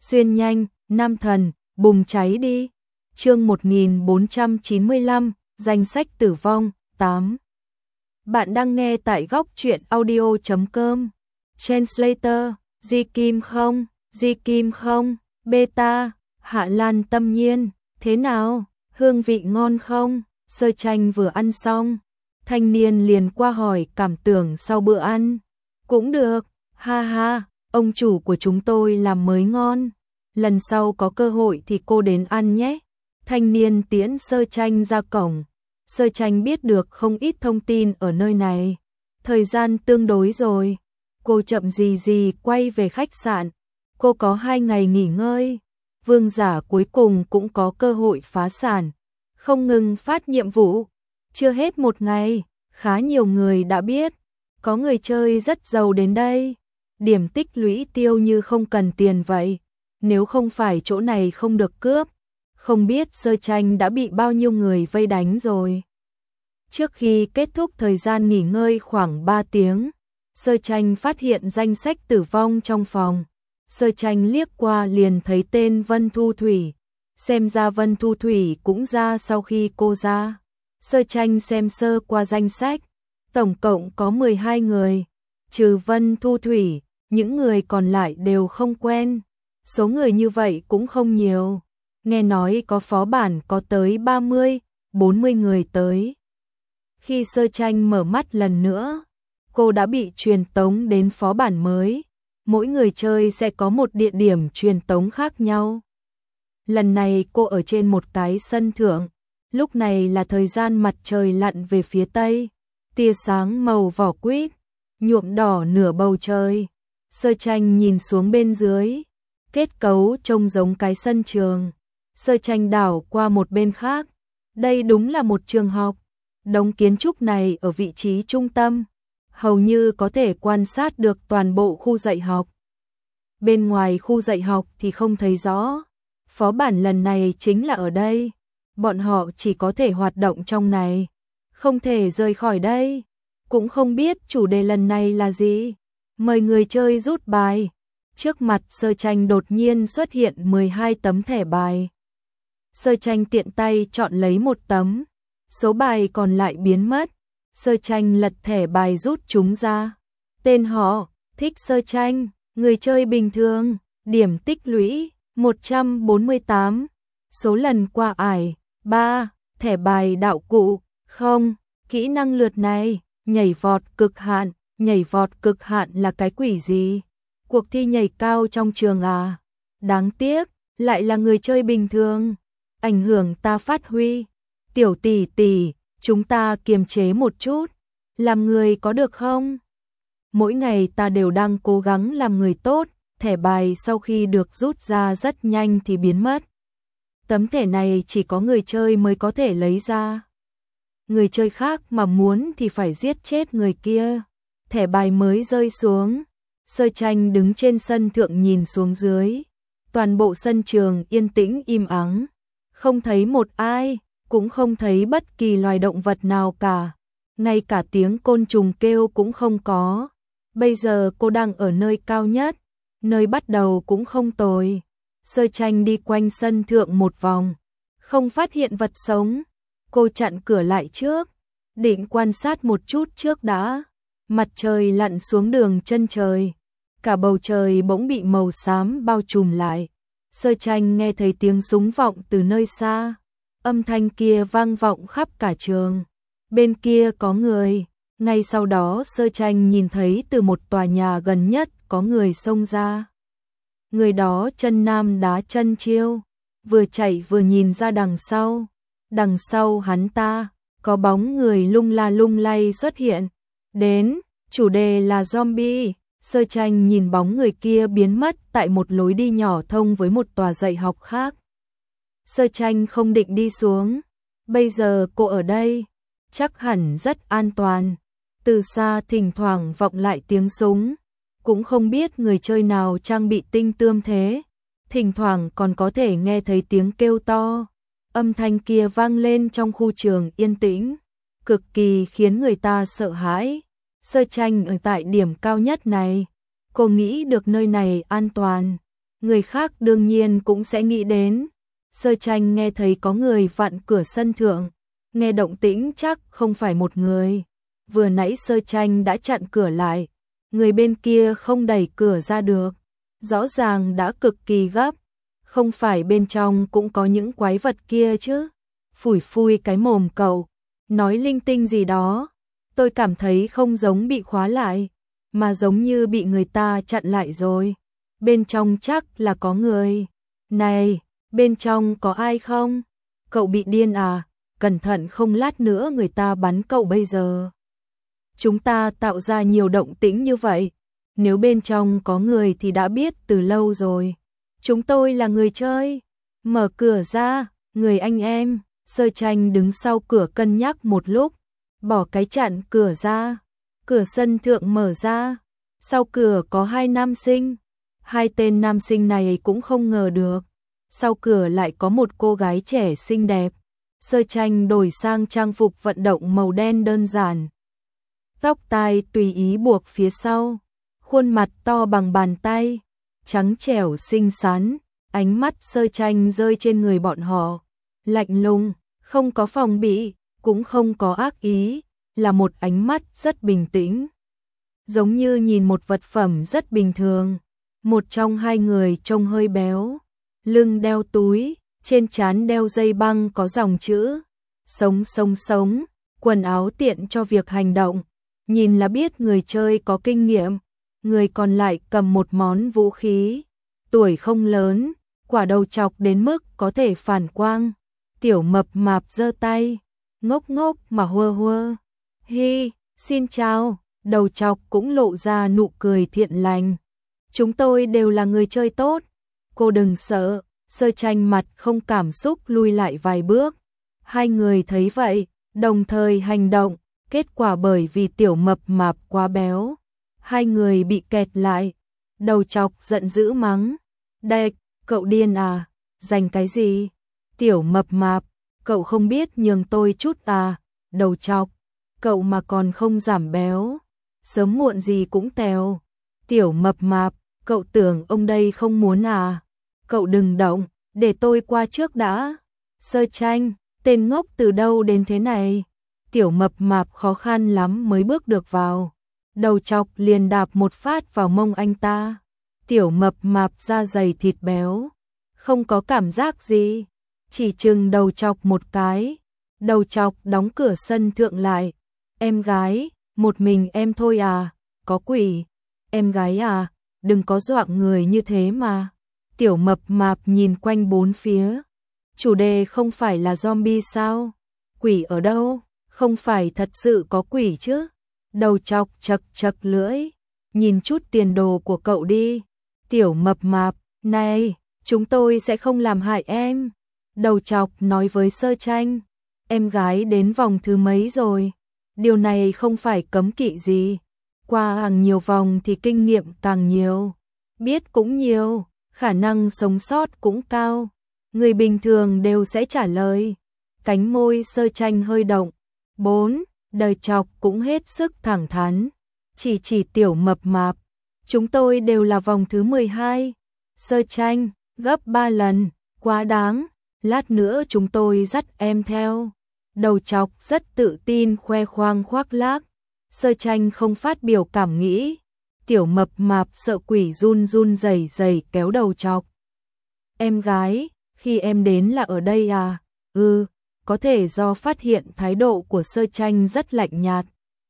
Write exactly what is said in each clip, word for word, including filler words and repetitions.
xuyên nhanh, nam thần, bùng cháy đi. Chương một nghìn bốn trăm chín mươi lăm, danh sách tử vong, tám. Bạn đang nghe tại góc truyện audio chấm com. Translator, Di Kim không, Di Kim không, beta, Hạ Lan Tâm Nhiên, thế nào, hương vị ngon không? Sơ Tranh vừa ăn xong, thanh niên liền qua hỏi cảm tưởng sau bữa ăn. Cũng được, ha ha, ông chủ của chúng tôi làm mới ngon. Lần sau có cơ hội thì cô đến ăn nhé. Thanh niên tiễn Sơ Tranh ra cổng. Sơ Tranh biết được không ít thông tin ở nơi này. Thời gian tương đối rồi. Cô chậm gì gì quay về khách sạn. Cô có hai ngày nghỉ ngơi. Vương giả cuối cùng cũng có cơ hội phá sản. Không ngừng phát nhiệm vụ. Chưa hết một ngày, khá nhiều người đã biết. Có người chơi rất giàu đến đây. Điểm tích lũy tiêu như không cần tiền vậy. Nếu không phải chỗ này không được cướp, không biết Sơ Tranh đã bị bao nhiêu người vây đánh rồi. Trước khi kết thúc thời gian nghỉ ngơi khoảng ba tiếng, Sơ Tranh phát hiện danh sách tử vong trong phòng. Sơ Tranh liếc qua liền thấy tên Vân Thu Thủy. Xem ra Vân Thu Thủy cũng ra sau khi cô ra. Sơ Tranh xem sơ qua danh sách, tổng cộng có mười hai người, trừ Vân Thu Thủy, những người còn lại đều không quen. Số người như vậy cũng không nhiều. Nghe nói có phó bản có tới ba mươi, bốn mươi người tới. Khi Sơ Tranh mở mắt lần nữa, cô đã bị truyền tống đến phó bản mới. Mỗi người chơi sẽ có một địa điểm truyền tống khác nhau. Lần này cô ở trên một cái sân thượng. Lúc này là thời gian mặt trời lặn về phía tây. Tia sáng màu vỏ quýt nhuộm đỏ nửa bầu trời. Sơ Tranh nhìn xuống bên dưới. Kết cấu trông giống cái sân trường. Sơ Tranh đảo qua một bên khác. Đây đúng là một trường học. Đống kiến trúc này ở vị trí trung tâm, hầu như có thể quan sát được toàn bộ khu dạy học. Bên ngoài khu dạy học thì không thấy rõ. Phó bản lần này chính là ở đây. Bọn họ chỉ có thể hoạt động trong này, không thể rời khỏi đây. Cũng không biết chủ đề lần này là gì. Mời người chơi rút bài. Trước mặt Sơ Tranh đột nhiên xuất hiện mười hai tấm thẻ bài. Sơ Tranh tiện tay chọn lấy một tấm. Số bài còn lại biến mất. Sơ Tranh lật thẻ bài rút chúng ra. Tên họ, thích Sơ Tranh, người chơi bình thường, điểm tích lũy, một trăm bốn mươi tám. Số lần qua ải, ba, thẻ bài đạo cụ, không, kỹ năng lượt này, nhảy vọt cực hạn, nhảy vọt cực hạn là cái quỷ gì? Cuộc thi nhảy cao trong trường à? Đáng tiếc, lại là người chơi bình thường, ảnh hưởng ta phát huy. Tiểu tỷ tỷ, chúng ta kiềm chế một chút, làm người có được không? Mỗi ngày ta đều đang cố gắng làm người tốt, thẻ bài sau khi được rút ra rất nhanh thì biến mất. Tấm thẻ này chỉ có người chơi mới có thể lấy ra. Người chơi khác mà muốn thì phải giết chết người kia. Thẻ bài mới rơi xuống. Sơ Tranh đứng trên sân thượng nhìn xuống dưới. Toàn bộ sân trường yên tĩnh im ắng. Không thấy một ai, cũng không thấy bất kỳ loài động vật nào cả. Ngay cả tiếng côn trùng kêu cũng không có. Bây giờ cô đang ở nơi cao nhất. Nơi bắt đầu cũng không tồi. Sơ Tranh đi quanh sân thượng một vòng. Không phát hiện vật sống. Cô chặn cửa lại trước. Định quan sát một chút trước đã. Mặt trời lặn xuống đường chân trời. Cả bầu trời bỗng bị màu xám bao trùm lại. Sơ Tranh nghe thấy tiếng súng vọng từ nơi xa. Âm thanh kia vang vọng khắp cả trường. Bên kia có người. Ngay sau đó Sơ Tranh nhìn thấy từ một tòa nhà gần nhất có người xông ra. Người đó chân nam đá chân chiêu. Vừa chạy vừa nhìn ra đằng sau. Đằng sau hắn ta, có bóng người lung la lung lay xuất hiện. Đến, chủ đề là zombie. Sơ Tranh nhìn bóng người kia biến mất tại một lối đi nhỏ thông với một tòa dạy học khác. Sơ Tranh không định đi xuống. Bây giờ cô ở đây, chắc hẳn rất an toàn. Từ xa thỉnh thoảng vọng lại tiếng súng. Cũng không biết người chơi nào trang bị tinh tươm thế. Thỉnh thoảng còn có thể nghe thấy tiếng kêu to. Âm thanh kia vang lên trong khu trường yên tĩnh, cực kỳ khiến người ta sợ hãi. Sơ Tranh ở tại điểm cao nhất này, cô nghĩ được nơi này an toàn. người khác đương nhiên cũng sẽ nghĩ đến. Sơ Tranh nghe thấy có người vặn cửa sân thượng, nghe động tĩnh chắc không phải một người. Vừa nãy Sơ Tranh đã chặn cửa lại, người bên kia không đẩy cửa ra được, rõ ràng đã cực kỳ gấp, không phải bên trong cũng có những quái vật kia chứ. Phủi phui cái mồm cậu, nói linh tinh gì đó, tôi cảm thấy không giống bị khóa lại, mà giống như bị người ta chặn lại rồi. Bên trong chắc là có người. Này, bên trong có ai không? Cậu bị điên à? Cẩn thận không lát nữa người ta bắn cậu bây giờ. Chúng ta tạo ra nhiều động tĩnh như vậy, nếu bên trong có người thì đã biết từ lâu rồi. Chúng tôi là người chơi. Mở cửa ra, người anh em. Sơ Tranh đứng sau cửa cân nhắc một lúc, bỏ cái chặn cửa ra. Cửa sân thượng mở ra, sau cửa có hai nam sinh. Hai tên nam sinh này cũng không ngờ được, sau cửa lại có một cô gái trẻ xinh đẹp. Sơ Tranh đổi sang trang phục vận động màu đen đơn giản, tóc tai tùy ý buộc phía sau, khuôn mặt to bằng bàn tay, trắng trẻo xinh xắn. Ánh mắt Sơ Tranh rơi trên người bọn họ, lạnh lùng, không có phòng bị, cũng không có ác ý, là một ánh mắt rất bình tĩnh, giống như nhìn một vật phẩm rất bình thường. Một trong hai người trông hơi béo, lưng đeo túi, trên trán đeo dây băng có dòng chữ sống sống sống, quần áo tiện cho việc hành động, nhìn là biết người chơi có kinh nghiệm. Người còn lại cầm một món vũ khí, tuổi không lớn, quả đầu chọc đến mức có thể phản quang. Tiểu mập mạp giơ tay, ngốc ngốc mà hua hua. Hi, xin chào. Đầu chọc cũng lộ ra nụ cười thiện lành. Chúng tôi đều là người chơi tốt, cô đừng sợ. Sơ Tranh mặt không cảm xúc lui lại vài bước. Hai người thấy vậy, đồng thời hành động, kết quả bởi vì tiểu mập mạp quá béo, hai người bị kẹt lại. Đầu chọc giận dữ mắng, đệt, cậu điên à, giành cái gì? Tiểu mập mạp, cậu không biết nhường tôi chút à? Đầu chọc, cậu mà còn không giảm béo, sớm muộn gì cũng tèo. Tiểu mập mạp, cậu tưởng ông đây không muốn à? Cậu đừng động, để tôi qua trước đã. Sơ Tranh, tên ngốc từ đâu đến thế này? Tiểu mập mạp khó khăn lắm mới bước được vào. Đầu chọc liền đạp một phát vào mông anh ta. Tiểu mập mạp da dày thịt béo, không có cảm giác gì, chỉ chừng đầu chọc một cái. Đầu chọc đóng cửa sân thượng lại. Em gái, một mình em thôi à? Có quỷ. Em gái à, đừng có dọa người như thế mà. Tiểu mập mạp nhìn quanh bốn phía. Chủ đề không phải là zombie sao? Quỷ ở đâu? Không phải thật sự có quỷ chứ? Đầu chọc chật chật lưỡi. Nhìn chút tiền đồ của cậu đi. Tiểu mập mạp, này, chúng tôi sẽ không làm hại em. Đầu chọc nói với Sơ Tranh. Em gái đến vòng thứ mấy rồi? Điều này không phải cấm kỵ gì. Qua hàng nhiều vòng thì kinh nghiệm càng nhiều, biết cũng nhiều, khả năng sống sót cũng cao. Người bình thường đều sẽ trả lời. Cánh môi Sơ Tranh hơi động. Bốn, đời chọc cũng hết sức thẳng thắn. Chỉ chỉ tiểu mập mạp. Chúng tôi đều là vòng thứ mười hai. Sơ Tranh, gấp ba lần, quá đáng. Lát nữa chúng tôi dắt em theo. Đầu chọc rất tự tin khoe khoang khoác lác. Sơ Tranh không phát biểu cảm nghĩ. Tiểu mập mạp sợ quỷ run run rẩy rẩy kéo đầu chọc. Em gái, khi em đến là ở đây à? Ừ, có thể do phát hiện thái độ của Sơ Tranh rất lạnh nhạt.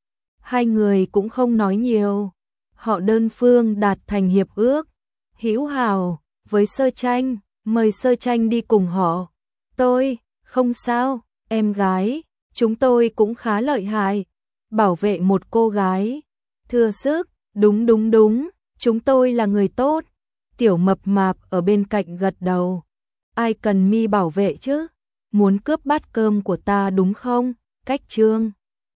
Hai người cũng không nói nhiều. Họ đơn phương đạt thành hiệp ước hữu hảo với Sơ Tranh, mời Sơ Tranh đi cùng họ. Tôi, không sao, em gái, chúng tôi cũng khá lợi hại. Bảo vệ một cô gái, thừa sức, đúng đúng đúng, chúng tôi là người tốt. Tiểu mập mạp ở bên cạnh gật đầu. Ai cần mi bảo vệ chứ? Muốn cướp bát cơm của ta đúng không? Cách trương.